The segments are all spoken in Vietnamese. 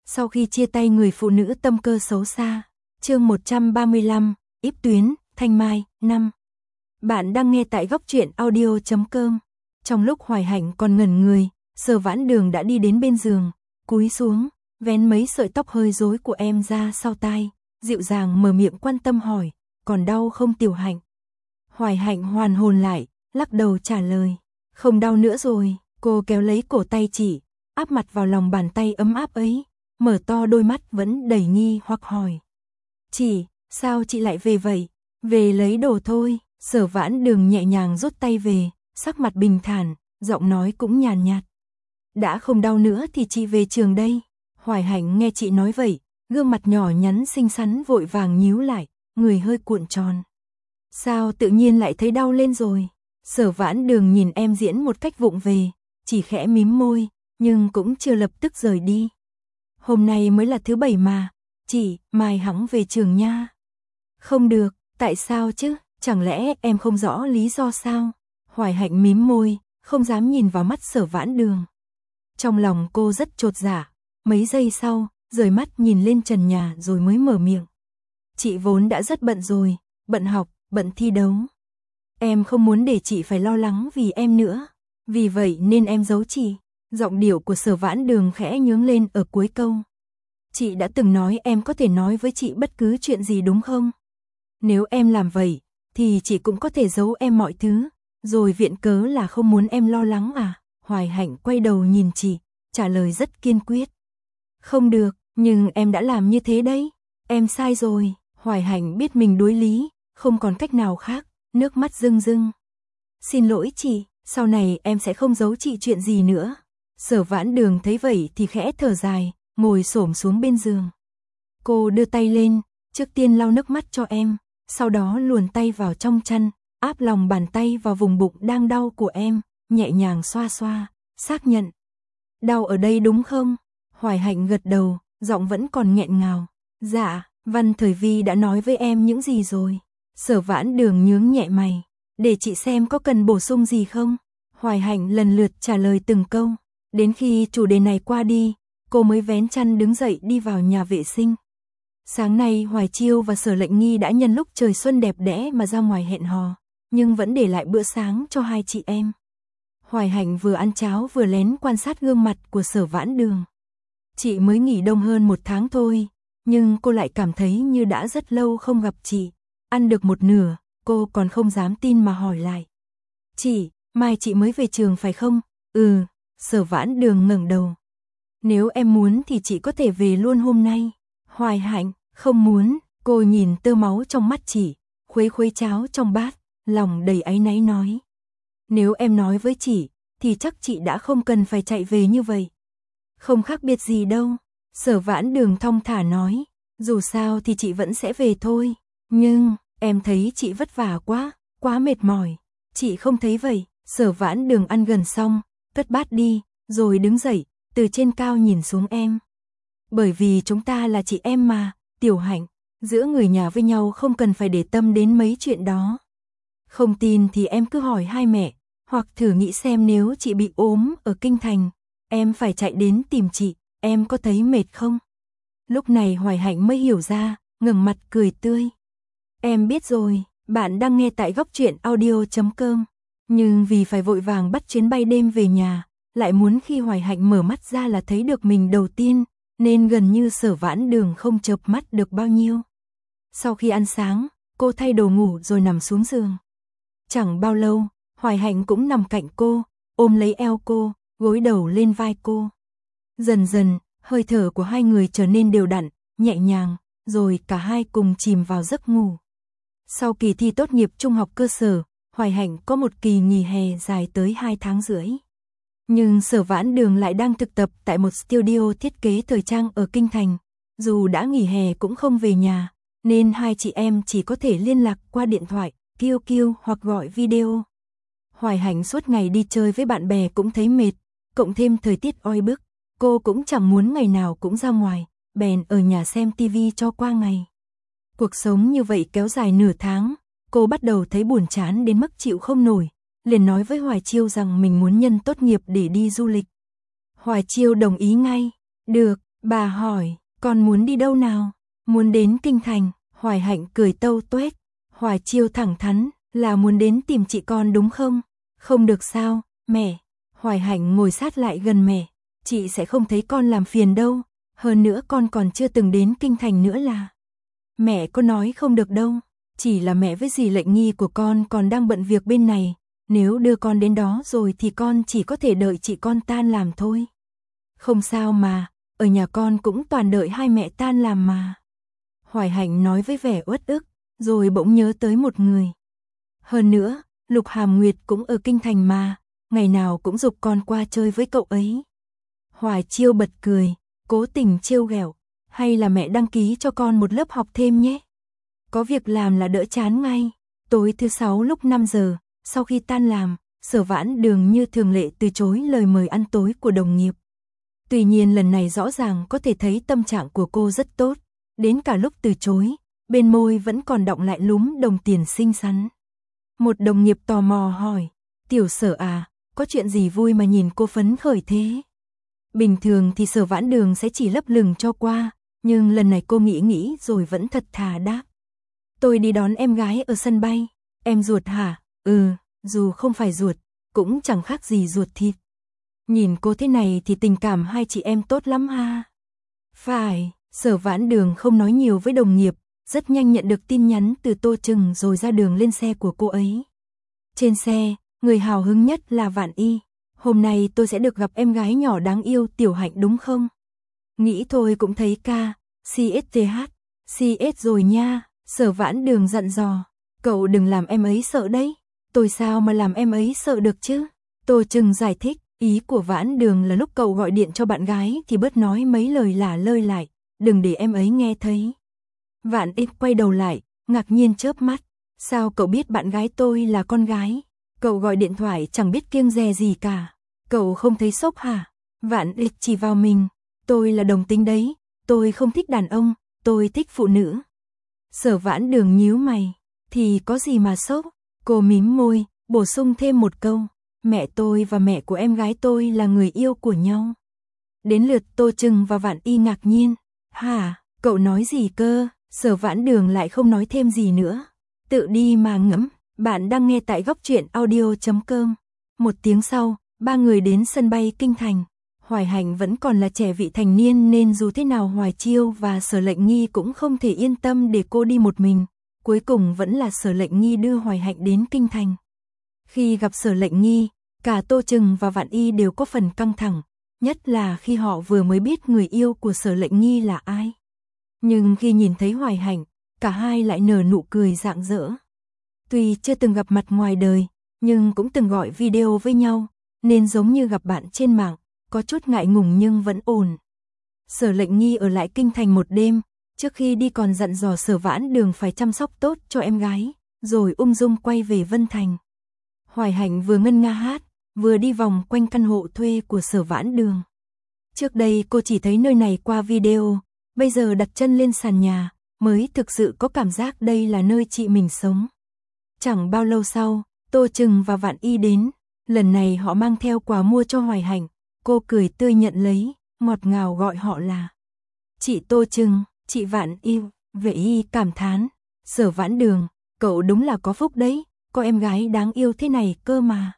Sau khi chia tay người phụ nữ tâm cơ xấu xa. Chương 135, Íp Tuyến, Thanh Mai, 5. Bạn đang nghe tại góc truyện audio.com. Trong lúc Hoài Hạnh còn ngẩn người, Sở Vãn Đường đã đi đến bên giường, cúi xuống, vén mấy sợi tóc hơi rối của em ra sau tai, dịu dàng mở miệng quan tâm hỏi, còn đau không Tiểu Hạnh? Hoài Hạnh hoàn hồn lại, lắc đầu trả lời, không đau nữa rồi. Cô kéo lấy cổ tay chị, áp mặt vào lòng bàn tay ấm áp ấy, mở to đôi mắt vẫn đầy nghi hoặc hỏi. Chị, sao chị lại về vậy? Về lấy đồ thôi. Sở Vãn Đường nhẹ nhàng rút tay về, sắc mặt bình thản, giọng nói cũng nhàn nhạt. Đã không đau nữa thì chị về trường đây. Hoài Hạnh nghe chị nói vậy, gương mặt nhỏ nhắn xinh xắn vội vàng nhíu lại, người hơi cuộn tròn. Sao tự nhiên lại thấy đau lên rồi? Sở Vãn Đường nhìn em diễn một cách vụng về, chỉ khẽ mím môi, nhưng cũng chưa lập tức rời đi. Hôm nay mới là thứ bảy mà, chị, mai hẵng về trường nha. Không được, tại sao chứ, chẳng lẽ em không rõ lý do sao? Hoài Hạnh mím môi, không dám nhìn vào mắt Sở Vãn Đường. Trong lòng cô rất chột dạ, mấy giây sau, rời mắt nhìn lên trần nhà rồi mới mở miệng. Chị vốn đã rất bận rồi, bận học, bận thi đấu. Em không muốn để chị phải lo lắng vì em nữa, vì vậy nên em giấu chị. Giọng điệu của Sở Vãn Đường khẽ nhướng lên ở cuối câu. Chị đã từng nói em có thể nói với chị bất cứ chuyện gì đúng không? Nếu em làm vậy, thì chị cũng có thể giấu em mọi thứ, rồi viện cớ là không muốn em lo lắng à? Hoài Hạnh quay đầu nhìn chị, trả lời rất kiên quyết. Không được, nhưng em đã làm như thế đấy. Em sai rồi. Hoài Hạnh biết mình đối lý, không còn cách nào khác, nước mắt rưng rưng. Xin lỗi chị, sau này em sẽ không giấu chị chuyện gì nữa. Sở Vãn Đường thấy vậy thì khẽ thở dài, ngồi xổm xuống bên giường. Cô đưa tay lên, trước tiên lau nước mắt cho em, sau đó luồn tay vào trong chăn, áp lòng bàn tay vào vùng bụng đang đau của em, nhẹ nhàng xoa xoa, xác nhận. Đau ở đây đúng không? Hoài Hạnh gật đầu, giọng vẫn còn nghẹn ngào. Dạ, Văn Thời Vi đã nói với em những gì rồi? Sở Vãn Đường nhướng nhẹ mày, để chị xem có cần bổ sung gì không? Hoài Hạnh lần lượt trả lời từng câu. Đến khi chủ đề này qua đi, cô mới vén chăn đứng dậy đi vào nhà vệ sinh. Sáng nay Hoài Chiêu và Sở Lệnh Nghi đã nhân lúc trời xuân đẹp đẽ mà ra ngoài hẹn hò, nhưng vẫn để lại bữa sáng cho hai chị em. Hoài Hạnh vừa ăn cháo vừa lén quan sát gương mặt của Sở Vãn Đường. Chị mới nghỉ đông hơn 1 tháng thôi, nhưng cô lại cảm thấy như đã rất lâu không gặp chị. Ăn được một nửa, cô còn không dám tin mà hỏi lại. Chị, mai chị mới về trường phải không? Ừ. Sở Vãn Đường ngẩng đầu. Nếu em muốn thì chị có thể về luôn hôm nay. Hoài Hạnh, không muốn. Cô nhìn tơ máu trong mắt chị, khuấy khuấy cháo trong bát, lòng đầy áy náy nói. Nếu em nói với chị, thì chắc chị đã không cần phải chạy về như vậy. Không khác biệt gì đâu. Sở Vãn Đường thong thả nói. Dù sao thì chị vẫn sẽ về thôi. Nhưng, em thấy chị vất vả quá, quá mệt mỏi. Chị không thấy vậy. Sở Vãn Đường ăn gần xong, cất bát đi, rồi đứng dậy, từ trên cao nhìn xuống em. Bởi vì chúng ta là chị em mà, Tiểu Hạnh, giữa người nhà với nhau không cần phải để tâm đến mấy chuyện đó. Không tin thì em cứ hỏi hai mẹ, hoặc thử nghĩ xem nếu chị bị ốm ở Kinh Thành, em phải chạy đến tìm chị, em có thấy mệt không? Lúc này Hoài Hạnh mới hiểu ra, ngẩng mặt cười tươi. Em biết rồi, bạn đang nghe tại góc truyện audio.com. Nhưng vì phải vội vàng bắt chuyến bay đêm về nhà, lại muốn khi Hoài Hạnh mở mắt ra là thấy được mình đầu tiên, nên gần như Sở Vãn Đường không chợp mắt được bao nhiêu. Sau khi ăn sáng, cô thay đồ ngủ rồi nằm xuống giường. Chẳng bao lâu, Hoài Hạnh cũng nằm cạnh cô, ôm lấy eo cô, gối đầu lên vai cô. Dần dần, hơi thở của hai người trở nên đều đặn, nhẹ nhàng, rồi cả hai cùng chìm vào giấc ngủ. Sau kỳ thi tốt nghiệp trung học cơ sở, Hoài Hạnh có một kỳ nghỉ hè dài tới 2 tháng rưỡi. Nhưng Sở Vãn Đường lại đang thực tập tại một studio thiết kế thời trang ở Kinh Thành. Dù đã nghỉ hè cũng không về nhà, nên hai chị em chỉ có thể liên lạc qua điện thoại, QQ hoặc gọi video. Hoài Hạnh suốt ngày đi chơi với bạn bè cũng thấy mệt, cộng thêm thời tiết oi bức, cô cũng chẳng muốn ngày nào cũng ra ngoài, bèn ở nhà xem tivi cho qua ngày. Cuộc sống như vậy kéo dài nửa tháng. Cô bắt đầu thấy buồn chán đến mức chịu không nổi, liền nói với Hoài Chiêu rằng mình muốn nhân tốt nghiệp để đi du lịch. Hoài Chiêu đồng ý ngay. Được, Bà hỏi, con muốn đi đâu nào? Muốn đến kinh thành. Hoài Hạnh cười tâu tuét. Hoài Chiêu thẳng thắn, là muốn đến tìm chị con đúng không? Không được sao, mẹ. Hoài Hạnh ngồi sát lại gần mẹ. Chị sẽ không thấy con làm phiền đâu. Hơn nữa con còn chưa từng đến kinh thành nữa là. Mẹ có nói không được đâu. Chỉ là mẹ với dì Lệnh Nghi của con còn đang bận việc bên này. Nếu đưa con đến đó rồi thì con chỉ có thể đợi chị con tan làm thôi. Không sao mà, ở nhà con cũng toàn đợi hai mẹ tan làm mà. Hoài Hạnh nói với vẻ uất ức, rồi bỗng nhớ tới một người. Hơn nữa, Lục Hàm Nguyệt cũng ở kinh thành mà, ngày nào cũng giục con qua chơi với cậu ấy. Hoài Chiêu bật cười, cố tình trêu ghẹo, hay là mẹ đăng ký cho con một lớp học thêm nhé. Có việc làm là đỡ chán ngay. Tối thứ Sáu lúc 5 giờ, sau khi tan làm, Sở Vãn Đường như thường lệ từ chối lời mời ăn tối của đồng nghiệp. Tuy nhiên lần này rõ ràng có thể thấy tâm trạng của cô rất tốt, đến cả lúc từ chối, bên môi vẫn còn đọng lại lúm đồng tiền xinh xắn. Một đồng nghiệp tò mò hỏi, Tiểu Sở à, có chuyện gì vui mà nhìn cô phấn khởi thế? Bình thường thì Sở Vãn Đường sẽ chỉ lấp lửng cho qua, nhưng lần này cô nghĩ rồi vẫn thật thà đáp. Tôi đi đón em gái ở sân bay. Em ruột hả? Ừ, dù không phải ruột, cũng chẳng khác gì ruột thịt. Nhìn cô thế này thì tình cảm hai chị em tốt lắm ha. Phải, Sở Vãn Đường không nói nhiều với đồng nghiệp, rất nhanh nhận được tin nhắn từ Tô Trừng rồi ra đường lên xe của cô ấy. Trên xe, người hào hứng nhất là Vạn Y. Hôm nay tôi sẽ được gặp em gái nhỏ đáng yêu Tiểu Hạnh đúng không? Nghĩ thôi cũng thấy ca, CS rồi nha. Sở Vãn Đường dặn dò, cậu đừng làm em ấy sợ đấy. Tôi sao mà làm em ấy sợ được chứ? Tô Trừng giải thích, ý của Vãn Đường là lúc cậu gọi điện cho bạn gái thì bớt nói mấy lời lả lơi lại, đừng để em ấy nghe thấy. Vạn Y quay đầu lại, ngạc nhiên chớp mắt, sao cậu biết bạn gái tôi là con gái? Cậu gọi điện thoại chẳng biết kiêng dè gì cả. Cậu không thấy sốc hả? Vạn Y chỉ vào mình, tôi là đồng tính đấy, tôi không thích đàn ông, tôi thích phụ nữ. Sở Vãn Đường nhíu mày, thì có gì mà sốc? Cô mím môi, bổ sung thêm một câu, mẹ tôi và mẹ của em gái tôi là người yêu của nhau. Đến lượt Tô Trừng và Vạn Y ngạc nhiên, hả, cậu nói gì cơ? Sở Vãn Đường lại không nói thêm gì nữa, tự đi mà ngẫm. Bạn đang nghe tại góc truyện audio.com. Một tiếng sau, ba người đến sân bay Kinh Thành. Hoài Hạnh vẫn còn là trẻ vị thành niên nên dù thế nào Hoài Chiêu và Sở Lệnh Nghi cũng không thể yên tâm để cô đi một mình. Cuối cùng vẫn là Sở Lệnh Nghi đưa Hoài Hạnh đến Kinh Thành. Khi gặp Sở Lệnh Nghi, cả Tô Trừng và Vạn Y đều có phần căng thẳng, nhất là khi họ vừa mới biết người yêu của Sở Lệnh Nghi là ai. Nhưng khi nhìn thấy Hoài Hạnh, cả hai lại nở nụ cười rạng rỡ. Tuy chưa từng gặp mặt ngoài đời, nhưng cũng từng gọi video với nhau, nên giống như gặp bạn trên mạng, có chút ngại ngùng nhưng vẫn ổn. Sở Lệnh Nghi ở lại Kinh Thành một đêm, trước khi đi còn dặn dò Sở Vãn Đường phải chăm sóc tốt cho em gái, rồi ung dung quay về Vân Thành. Hoài Hạnh vừa ngân nga hát, vừa đi vòng quanh căn hộ thuê của Sở Vãn Đường. Trước đây cô chỉ thấy nơi này qua video, bây giờ đặt chân lên sàn nhà, mới thực sự có cảm giác đây là nơi chị mình sống. Chẳng bao lâu sau, Tô Trừng và Vạn Y đến, lần này họ mang theo quà mua cho Hoài Hạnh, cô cười tươi nhận lấy, ngọt ngào gọi họ là chị Tô Trừng, chị Vạn Y. Vệ Y cảm thán, Sở Vãn Đường, cậu đúng là có phúc đấy, có em gái đáng yêu thế này cơ mà.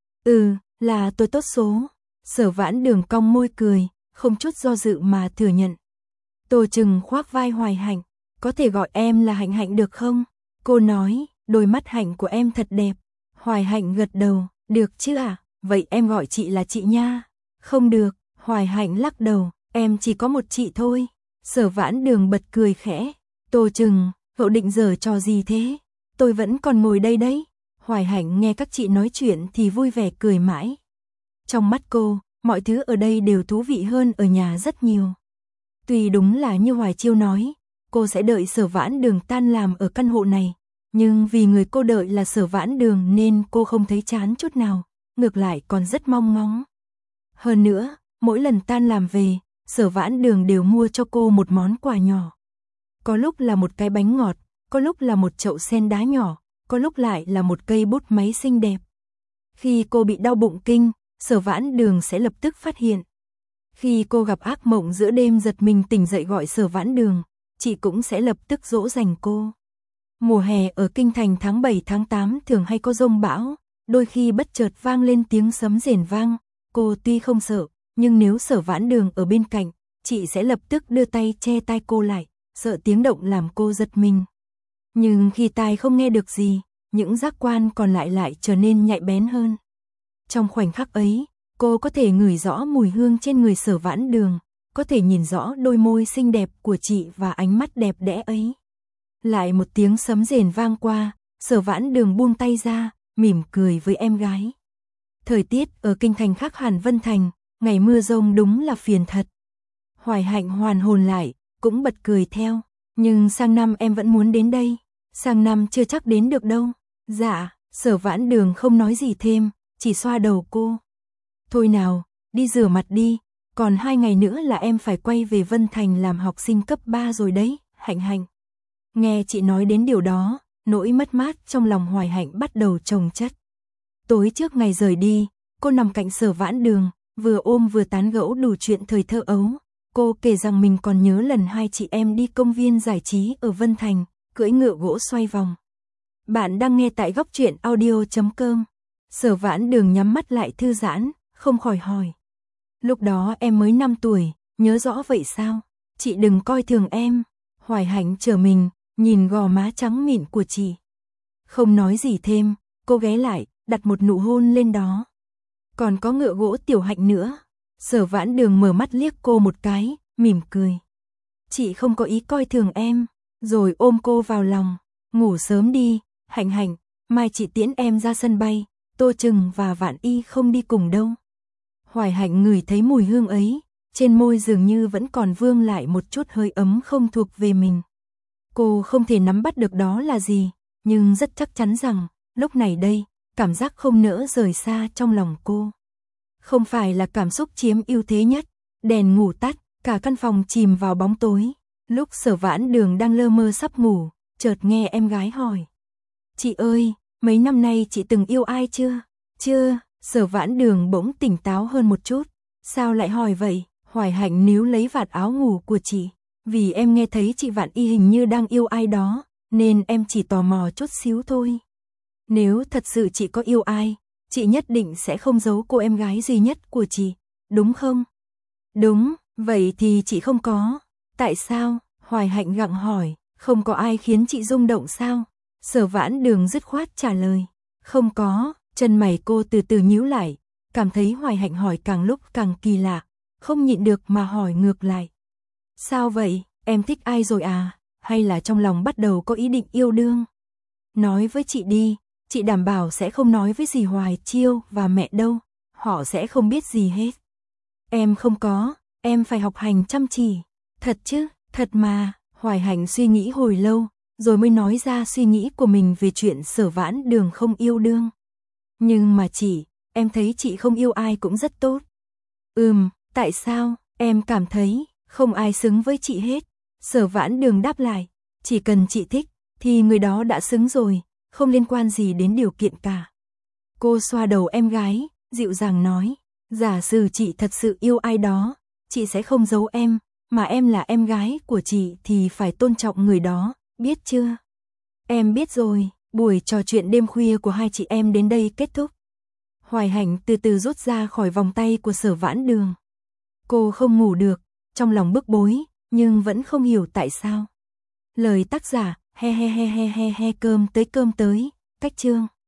Ừ, là tôi tốt số. Sở Vãn Đường cong môi cười, không chút do dự mà thừa nhận. Tô Trừng khoác vai Hoài Hạnh, có thể gọi em là Hạnh Hạnh được không? Cô nói, đôi mắt Hạnh của em thật đẹp. Hoài Hạnh gật đầu, được chứ à, vậy em gọi chị là chị nha. Không được, Hoài Hạnh lắc đầu, em chỉ có một chị thôi. Sở Vãn Đường bật cười khẽ, Tô Trừng, cậu định giở trò gì thế? Tôi vẫn còn ngồi đây đấy. Hoài Hạnh nghe các chị nói chuyện thì vui vẻ cười mãi. Trong mắt cô, mọi thứ ở đây đều thú vị hơn ở nhà rất nhiều. Tuy đúng là như Hoài Chiêu nói, cô sẽ đợi Sở Vãn Đường tan làm ở căn hộ này, nhưng vì người cô đợi là Sở Vãn Đường nên cô không thấy chán chút nào, ngược lại còn rất mong ngóng. Hơn nữa, mỗi lần tan làm về, Sở Vãn Đường đều mua cho cô một món quà nhỏ. Có lúc là một cái bánh ngọt, có lúc là một chậu sen đá nhỏ, có lúc lại là một cây bút máy xinh đẹp. Khi cô bị đau bụng kinh, Sở Vãn Đường sẽ lập tức phát hiện. Khi cô gặp ác mộng giữa đêm giật mình tỉnh dậy gọi Sở Vãn Đường, chị cũng sẽ lập tức dỗ dành cô. Mùa hè ở kinh thành tháng 7 tháng 8 thường hay có dông bão, đôi khi bất chợt vang lên tiếng sấm rền vang, cô tuy không sợ, nhưng nếu Sở Vãn Đường ở bên cạnh, chị sẽ lập tức đưa tay che tai cô lại, sợ tiếng động làm cô giật mình. Nhưng khi tai không nghe được gì, những giác quan còn lại trở nên nhạy bén hơn. Trong khoảnh khắc ấy, cô có thể ngửi rõ mùi hương trên người Sở Vãn Đường, có thể nhìn rõ đôi môi xinh đẹp của chị và ánh mắt đẹp đẽ ấy. Lại một tiếng sấm rền vang qua, Sở Vãn Đường buông tay ra, mỉm cười với em gái. Thời tiết ở kinh thành khác hẳn Vân Thành, ngày mưa rông đúng là phiền thật. Hoài Hạnh hoàn hồn lại, cũng bật cười theo, nhưng sang năm em vẫn muốn đến đây, sang năm chưa chắc đến được đâu. Dạ, Sở Vãn Đường không nói gì thêm, chỉ xoa đầu cô. Thôi nào, đi rửa mặt đi, còn 2 ngày nữa là em phải quay về Vân Thành làm học sinh cấp 3 rồi đấy, Hạnh Hạnh. Nghe chị nói đến điều đó, nỗi mất mát trong lòng Hoài Hạnh bắt đầu chồng chất. Tối trước ngày rời đi, cô nằm cạnh Sở Vãn Đường, vừa ôm vừa tán gẫu đủ chuyện thời thơ ấu. Cô kể rằng mình còn nhớ lần hai chị em đi công viên giải trí ở Vân Thành, cưỡi ngựa gỗ xoay vòng. Bạn đang nghe tại góc truyện audio.com. Sở Vãn Đường nhắm mắt lại thư giãn, không khỏi hỏi. Lúc đó em mới 5 tuổi, nhớ rõ vậy sao? Chị đừng coi thường em. Hoài Hạnh trở mình, nhìn gò má trắng mịn của chị. Không nói gì thêm, cô ghé lại, đặt một nụ hôn lên đó. Còn có ngựa gỗ Tiểu Hạnh nữa. Sở Vãn Đường mở mắt liếc cô một cái, mỉm cười. Chị không có ý coi thường em, rồi ôm cô vào lòng. Ngủ sớm đi, Hạnh Hạnh, mai chị tiễn em ra sân bay, Tô Trừng và Vạn Y không đi cùng đâu. Hoài Hạnh ngửi thấy mùi hương ấy, trên môi dường như vẫn còn vương lại một chút hơi ấm không thuộc về mình. Cô không thể nắm bắt được đó là gì, nhưng rất chắc chắn rằng, lúc này đây, cảm giác không nỡ rời xa trong lòng cô. Không phải là cảm xúc chiếm ưu thế nhất, đèn ngủ tắt, cả căn phòng chìm vào bóng tối. Lúc Sở Vãn Đường đang lơ mơ sắp ngủ, chợt nghe em gái hỏi. Chị ơi, mấy năm nay chị từng yêu ai chưa? Chưa, Sở Vãn Đường bỗng tỉnh táo hơn một chút. Sao lại hỏi vậy? Hoài Hạnh níu lấy vạt áo ngủ của chị. Vì em nghe thấy chị Vạn Y hình như đang yêu ai đó, nên em chỉ tò mò chút xíu thôi. Nếu thật sự chị có yêu ai, chị nhất định sẽ không giấu cô em gái duy nhất của chị, đúng không? Đúng, vậy thì chị không có. Tại sao? Hoài Hạnh gặng hỏi, không có ai khiến chị rung động sao? Sở Vãn Đường dứt khoát trả lời, không có. Chân mày cô từ từ nhíu lại, cảm thấy Hoài Hạnh hỏi càng lúc càng kỳ lạ, không nhịn được mà hỏi ngược lại. Sao vậy, em thích ai rồi à? Hay là trong lòng bắt đầu có ý định yêu đương? Nói với chị đi, chị đảm bảo sẽ không nói với dì Hoài Chiêu và mẹ đâu, họ sẽ không biết gì hết. Em không có, em phải học hành chăm chỉ. Thật chứ, thật mà. Hoài Hạnh suy nghĩ hồi lâu, rồi mới nói ra suy nghĩ của mình về chuyện Sở Vãn Đường không yêu đương. Nhưng mà chị, em thấy chị không yêu ai cũng rất tốt. Tại sao? Em cảm thấy không ai xứng với chị hết. Sở Vãn Đường đáp lại, chỉ cần chị thích, thì người đó đã xứng rồi, không liên quan gì đến điều kiện cả. Cô xoa đầu em gái, dịu dàng nói, giả sử chị thật sự yêu ai đó, chị sẽ không giấu em, mà em là em gái của chị thì phải tôn trọng người đó, biết chưa? Em biết rồi. Buổi trò chuyện đêm khuya của hai chị em đến đây kết thúc. Hoài Hạnh từ từ rút ra khỏi vòng tay của Sở Vãn Đường. Cô không ngủ được, trong lòng bức bối, nhưng vẫn không hiểu tại sao. Lời tác giả, he cơm tới, cách chương.